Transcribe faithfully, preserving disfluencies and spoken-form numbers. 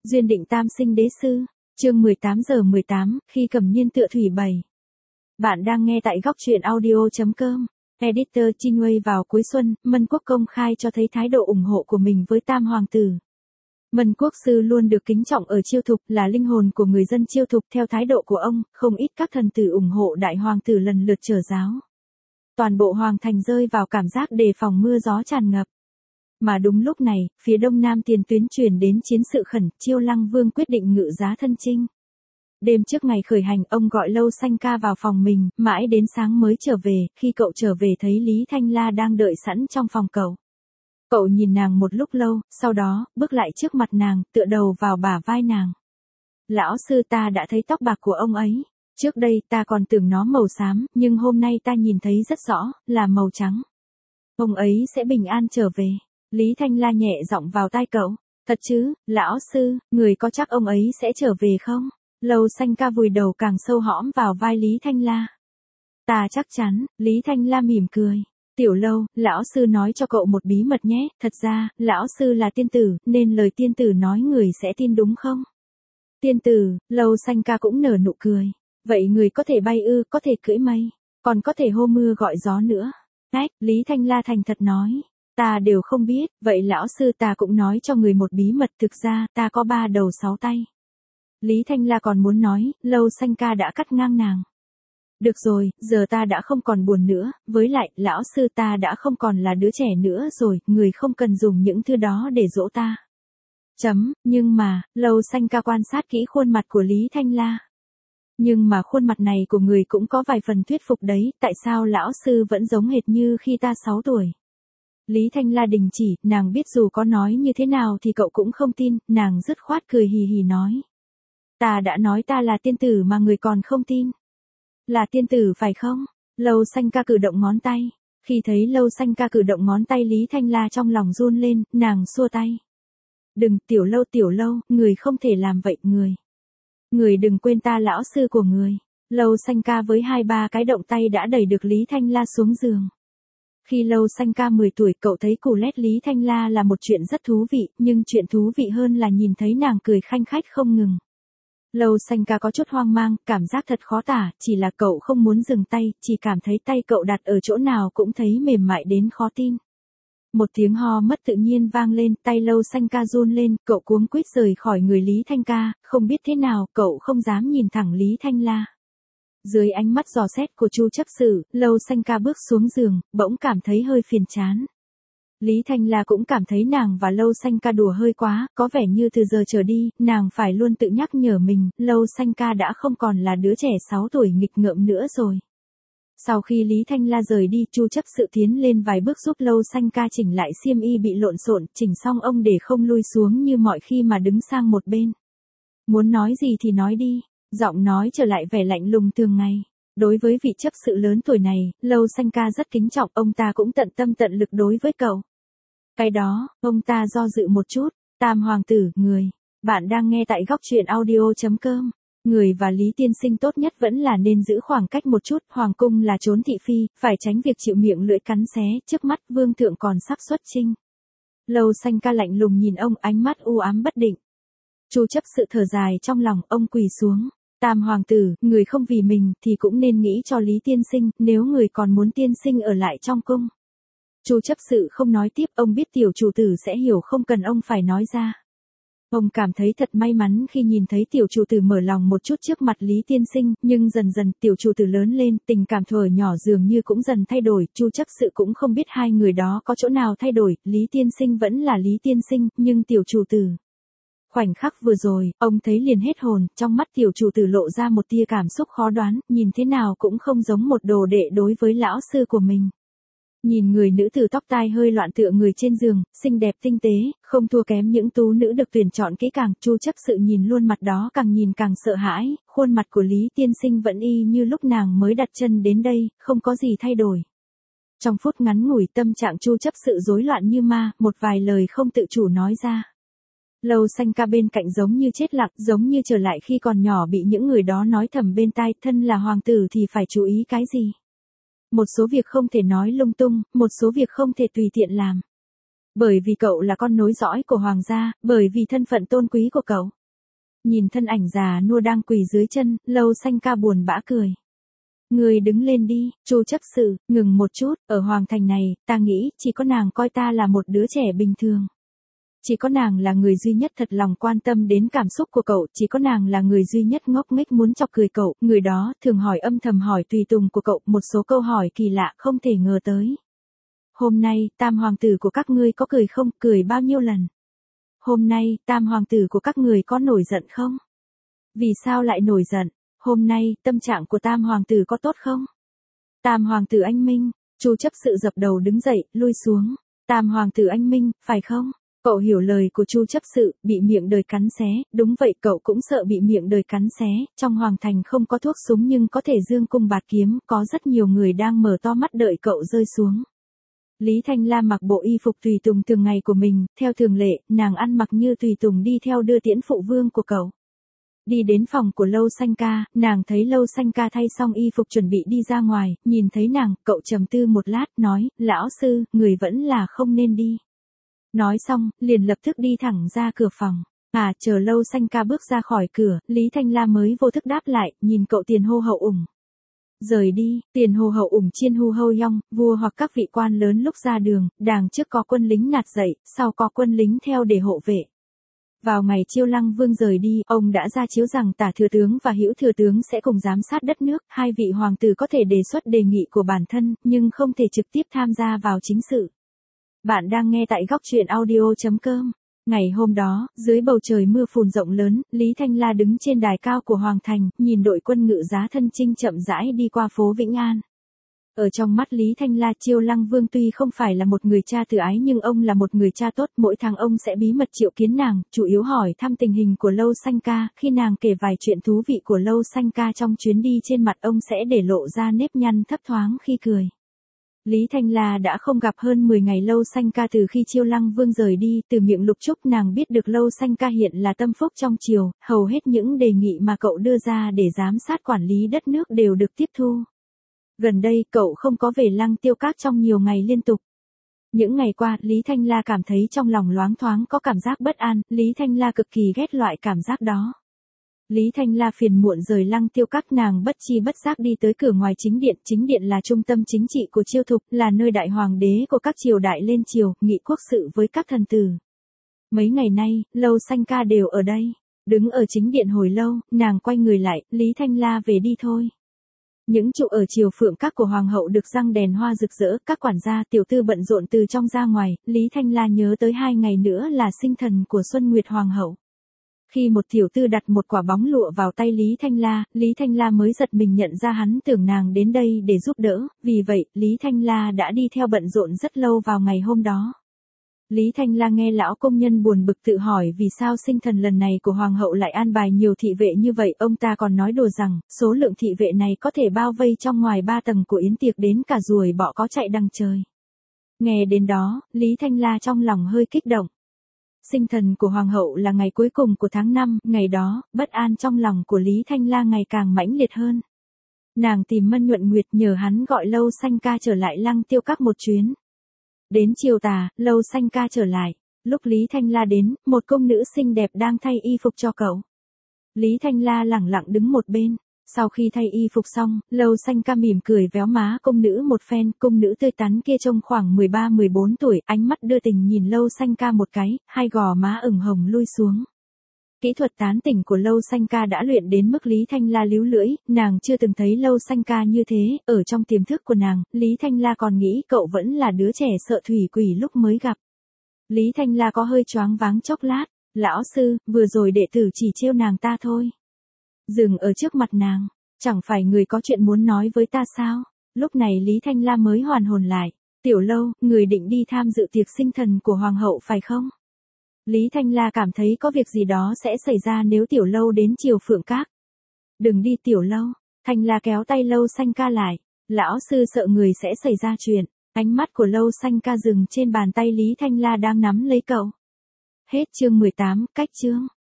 Duyên định tam sinh đế sư, chương mười tám giờ mười tám, khi cầm niên tựa thủy bảy. Bạn đang nghe tại góc truyện audio.com. Editor Chinwei vào cuối xuân, Mân Quốc công khai cho thấy thái độ ủng hộ của mình với tam hoàng tử. Mân Quốc sư luôn được kính trọng ở Chiêu Thục, là linh hồn của người dân Chiêu Thục. Theo thái độ của ông, không ít các thần tử ủng hộ đại hoàng tử lần lượt trở giáo. Toàn bộ hoàng thành rơi vào cảm giác đề phòng mưa gió tràn ngập. Mà đúng lúc này, phía đông nam tiền tuyến truyền đến chiến sự khẩn, Chiêu Lăng Vương quyết định ngự giá thân chinh. Đêm trước ngày khởi hành, ông gọi Lâu Xanh Ca vào phòng mình, mãi đến sáng mới trở về. Khi cậu trở về thấy Lý Thanh La đang đợi sẵn trong phòng cậu. Cậu nhìn nàng một lúc lâu, sau đó, bước lại trước mặt nàng, tựa đầu vào bả vai nàng. Lão sư, ta đã thấy tóc bạc của ông ấy. Trước đây ta còn tưởng nó màu xám, nhưng hôm nay ta nhìn thấy rất rõ, là màu trắng. Ông ấy sẽ bình an trở về. Lý Thanh La nhẹ giọng vào tai cậu. Thật chứ, lão sư, người có chắc ông ấy sẽ trở về không? Lâu Xanh Ca vùi đầu càng sâu hõm vào vai Lý Thanh La. Ta chắc chắn, Lý Thanh La mỉm cười. Tiểu Lâu, lão sư nói cho cậu một bí mật nhé, thật ra, lão sư là tiên tử, nên lời tiên tử nói người sẽ tin đúng không? Tiên tử, Lâu Xanh Ca cũng nở nụ cười. Vậy người có thể bay ư, có thể cưỡi mây, còn có thể hô mưa gọi gió nữa. Ách, Lý Thanh La thành thật nói. Ta đều không biết, vậy lão sư ta cũng nói cho người một bí mật, thực ra, ta có ba đầu sáu tay. Lý Thanh La còn muốn nói, Lâu Xanh Ca đã cắt ngang nàng. Được rồi, giờ ta đã không còn buồn nữa, với lại, lão sư ta đã không còn là đứa trẻ nữa rồi, người không cần dùng những thứ đó để dỗ ta. Chấm, nhưng mà, Lâu Xanh Ca quan sát kỹ khuôn mặt của Lý Thanh La. Nhưng mà khuôn mặt này của người cũng có vài phần thuyết phục đấy, tại sao lão sư vẫn giống hệt như khi ta sáu tuổi. Lý Thanh La đình chỉ, nàng biết dù có nói như thế nào thì cậu cũng không tin, nàng dứt khoát cười hì hì nói. Ta đã nói ta là tiên tử mà người còn không tin. Là tiên tử phải không? Lâu Xanh Ca cử động ngón tay. Khi thấy Lâu Xanh Ca cử động ngón tay Lý Thanh La trong lòng run lên, nàng xua tay. Đừng, Tiểu Lâu Tiểu Lâu, người không thể làm vậy người. Người đừng quên ta lão sư của người. Lâu Xanh Ca với hai ba cái động tay đã đẩy được Lý Thanh La xuống giường. Khi Lâu Xanh Ca mười tuổi, cậu thấy cù lét Lý Thanh La là một chuyện rất thú vị, nhưng chuyện thú vị hơn là nhìn thấy nàng cười khanh khách không ngừng. Lâu Xanh Ca có chút hoang mang, cảm giác thật khó tả, chỉ là cậu không muốn dừng tay, chỉ cảm thấy tay cậu đặt ở chỗ nào cũng thấy mềm mại đến khó tin. Một tiếng ho mất tự nhiên vang lên, tay Lâu Xanh Ca run lên, cậu cuống quýt rời khỏi người Lý Thanh Ca, không biết thế nào, cậu không dám nhìn thẳng Lý Thanh La. Dưới ánh mắt dò xét của Chu chấp sự, Lâu Xanh Ca bước xuống giường, bỗng cảm thấy hơi phiền chán. Lý Thanh La cũng cảm thấy nàng và Lâu Xanh Ca đùa hơi quá, có vẻ như từ giờ trở đi, nàng phải luôn tự nhắc nhở mình, Lâu Xanh Ca đã không còn là đứa trẻ sáu tuổi nghịch ngợm nữa rồi. Sau khi Lý Thanh La rời đi, Chu chấp sự tiến lên vài bước giúp Lâu Xanh Ca chỉnh lại xiêm y bị lộn xộn, chỉnh xong ông để không lui xuống như mọi khi mà đứng sang một bên. Muốn nói gì thì nói đi. Giọng nói trở lại vẻ lạnh lùng thường ngày. Đối với vị chấp sự lớn tuổi này, Lâu Xanh Ca rất kính trọng, ông ta cũng tận tâm tận lực đối với cậu. Cái đó, ông ta do dự một chút. Tam hoàng tử, người. Bạn đang nghe tại góc truyện audio.com. Người và Lý tiên sinh tốt nhất vẫn là nên giữ khoảng cách một chút, hoàng cung là trốn thị phi, phải tránh việc chịu miệng lưỡi cắn xé, trước mắt vương thượng còn sắp xuất chinh. Lâu Xanh Ca lạnh lùng nhìn ông, ánh mắt u ám bất định. Chu chấp sự thở dài trong lòng, ông quỳ xuống. Tam hoàng tử, người không vì mình thì cũng nên nghĩ cho Lý tiên sinh, nếu người còn muốn tiên sinh ở lại trong cung. Chu chấp sự không nói tiếp, ông biết tiểu chủ tử sẽ hiểu, không cần ông phải nói ra. Ông cảm thấy thật may mắn khi nhìn thấy tiểu chủ tử mở lòng một chút trước mặt Lý tiên sinh, nhưng dần dần tiểu chủ tử lớn lên, tình cảm thuở nhỏ dường như cũng dần thay đổi, Chu chấp sự cũng không biết hai người đó có chỗ nào thay đổi, Lý tiên sinh vẫn là Lý tiên sinh, nhưng tiểu chủ tử. Khoảnh khắc vừa rồi, ông thấy liền hết hồn, trong mắt tiểu chủ tử lộ ra một tia cảm xúc khó đoán, nhìn thế nào cũng không giống một đồ đệ đối với lão sư của mình. Nhìn người nữ tử tóc tai hơi loạn tựa người trên giường, xinh đẹp tinh tế, không thua kém những tú nữ được tuyển chọn kỹ càng, Chu chấp sự nhìn luôn mặt đó càng nhìn càng sợ hãi, khuôn mặt của Lý tiên sinh vẫn y như lúc nàng mới đặt chân đến đây, không có gì thay đổi. Trong phút ngắn ngủi tâm trạng Chu chấp sự rối loạn như ma, một vài lời không tự chủ nói ra. Lâu Xanh Ca bên cạnh giống như chết lặng, giống như trở lại khi còn nhỏ bị những người đó nói thầm bên tai, thân là hoàng tử thì phải chú ý cái gì. Một số việc không thể nói lung tung, một số việc không thể tùy tiện làm. Bởi vì cậu là con nối dõi của hoàng gia, bởi vì thân phận tôn quý của cậu. nhìn thân ảnh già nua đang quỳ dưới chân, Lâu Xanh Ca buồn bã cười. Người đứng lên đi, Chu chấp sự, ngừng một chút, ở Hoàng Thành này, ta nghĩ, chỉ có nàng coi ta là một đứa trẻ bình thường. Chỉ có nàng là người duy nhất thật lòng quan tâm đến cảm xúc của cậu, chỉ có nàng là người duy nhất ngốc nghếch muốn chọc cười cậu, người đó, thường hỏi âm thầm hỏi tùy tùng của cậu, một số câu hỏi kỳ lạ không thể ngờ tới. Hôm nay, tam hoàng tử của các ngươi có cười không, cười bao nhiêu lần? Hôm nay, tam hoàng tử của các người có nổi giận không? Vì sao lại nổi giận? Hôm nay, tâm trạng của tam hoàng tử có tốt không? Tam hoàng tử anh Minh, Chu chấp sự dập đầu đứng dậy, lui xuống. Tam hoàng tử anh Minh, phải không? Cậu hiểu lời của Chu chấp sự, bị miệng đời cắn xé, đúng vậy cậu cũng sợ bị miệng đời cắn xé, trong hoàng thành không có thuốc súng nhưng có thể dương cung bạt kiếm, có rất nhiều người đang mở to mắt đợi cậu rơi xuống. Lý Thanh La mặc bộ y phục tùy tùng thường ngày của mình, theo thường lệ, nàng ăn mặc như tùy tùng đi theo đưa tiễn phụ vương của cậu. Đi đến phòng của Lâu Xanh Ca, nàng thấy Lâu Xanh Ca thay xong y phục chuẩn bị đi ra ngoài, nhìn thấy nàng, cậu trầm tư một lát, nói, lão sư, người vẫn là không nên đi. Nói xong, liền lập tức đi thẳng ra cửa phòng. À, chờ Lâu Xanh Ca bước ra khỏi cửa, Lý Thanh La mới vô thức đáp lại, nhìn cậu tiền hô hậu ủng. Rời đi, tiền hồ hậu ủng chiên hu hâu yong, vua hoặc các vị quan lớn lúc ra đường, đàng trước có quân lính nạt dậy, sau có quân lính theo để hộ vệ. Vào ngày Chiêu Lăng Vương rời đi, ông đã ra chiếu rằng Tả thừa tướng và Hữu thừa tướng sẽ cùng giám sát đất nước, hai vị hoàng tử có thể đề xuất đề nghị của bản thân, nhưng không thể trực tiếp tham gia vào chính sự. Bạn đang nghe tại góc truyện audio chấm com. Ngày hôm đó, dưới bầu trời mưa phùn rộng lớn, Lý Thanh La đứng trên đài cao của Hoàng Thành, nhìn đội quân ngự giá thân chinh chậm rãi đi qua phố Vĩnh An. Ở trong mắt Lý Thanh La, Chiêu Lăng Vương tuy không phải là một người cha từ ái nhưng ông là một người cha tốt, mỗi tháng ông sẽ bí mật triệu kiến nàng, chủ yếu hỏi thăm tình hình của Lâu Xanh Ca, khi nàng kể vài chuyện thú vị của Lâu Xanh Ca trong chuyến đi trên mặt ông sẽ để lộ ra nếp nhăn thấp thoáng khi cười. Lý Thanh La đã không gặp hơn mười ngày Lâu Xanh Ca từ khi Chiêu Lăng Vương rời đi, từ miệng Lục Trúc nàng biết được Lâu Xanh Ca hiện là tâm phúc trong triều, hầu hết những đề nghị mà cậu đưa ra để giám sát quản lý đất nước đều được tiếp thu. Gần đây cậu không có về Lăng Tiêu Các trong nhiều ngày liên tục. Những ngày qua, Lý Thanh La cảm thấy trong lòng loáng thoáng có cảm giác bất an, Lý Thanh La cực kỳ ghét loại cảm giác đó. Lý Thanh La phiền muộn rời Lăng Tiêu Các, nàng bất chi bất giác đi tới cửa ngoài chính điện, chính điện là trung tâm chính trị của Chiêu Thục, là nơi đại hoàng đế của các triều đại lên triều, nghị quốc sự với các thần tử. Mấy ngày nay, Lâu Xanh Ca đều ở đây, đứng ở chính điện hồi lâu, nàng quay người lại, Lý Thanh La về đi thôi. Những trụ ở triều phượng các của hoàng hậu được răng đèn hoa rực rỡ, các quản gia tiểu tư bận rộn từ trong ra ngoài, Lý Thanh La nhớ tới hai ngày nữa là sinh thần của Xuân Nguyệt hoàng hậu. Khi một tiểu tư đặt một quả bóng lụa vào tay Lý Thanh La, Lý Thanh La mới giật mình nhận ra hắn tưởng nàng đến đây để giúp đỡ, vì vậy, Lý Thanh La đã đi theo bận rộn rất lâu vào ngày hôm đó. Lý Thanh La nghe lão công nhân buồn bực tự hỏi vì sao sinh thần lần này của hoàng hậu lại an bài nhiều thị vệ như vậy, ông ta còn nói đùa rằng, số lượng thị vệ này có thể bao vây trong ngoài ba tầng của yến tiệc đến cả ruồi bọ có chạy đằng trời. Nghe đến đó, Lý Thanh La trong lòng hơi kích động. Sinh thần của hoàng hậu là ngày cuối cùng của tháng năm, ngày đó, bất an trong lòng của Lý Thanh La ngày càng mãnh liệt hơn. Nàng tìm Mân Nhuận Nguyệt nhờ hắn gọi Lâu Xanh Ca trở lại Lăng Tiêu Các một chuyến. Đến chiều tà, Lâu Xanh Ca trở lại. Lúc Lý Thanh La đến, một công nữ xinh đẹp đang thay y phục cho cậu. Lý Thanh La lẳng lặng đứng một bên. Sau khi thay y phục xong, Lâu Xanh Ca mỉm cười véo má công nữ một phen, công nữ tươi tắn kia trông khoảng mười ba mười bốn tuổi, ánh mắt đưa tình nhìn Lâu Xanh Ca một cái, hai gò má ửng hồng lui xuống. Kỹ thuật tán tỉnh của Lâu Xanh Ca đã luyện đến mức Lý Thanh La líu lưỡi, nàng chưa từng thấy Lâu Xanh Ca như thế, ở trong tiềm thức của nàng, Lý Thanh La còn nghĩ cậu vẫn là đứa trẻ sợ thủy quỷ lúc mới gặp. Lý Thanh La có hơi choáng váng chốc lát, lão sư, vừa rồi đệ tử chỉ trêu nàng ta thôi. Dừng ở trước mặt nàng, chẳng phải người có chuyện muốn nói với ta sao? Lúc này Lý Thanh La mới hoàn hồn lại, Tiểu Lâu, người định đi tham dự tiệc sinh thần của hoàng hậu phải không? Lý Thanh La cảm thấy có việc gì đó sẽ xảy ra nếu Tiểu Lâu đến triều phượng các. Đừng đi Tiểu Lâu, Thanh La kéo tay Lâu Xanh Ca lại, lão sư sợ người sẽ xảy ra chuyện. Ánh mắt của Lâu Xanh Ca dừng trên bàn tay Lý Thanh La đang nắm lấy cậu. Hết chương mười tám, cách chương.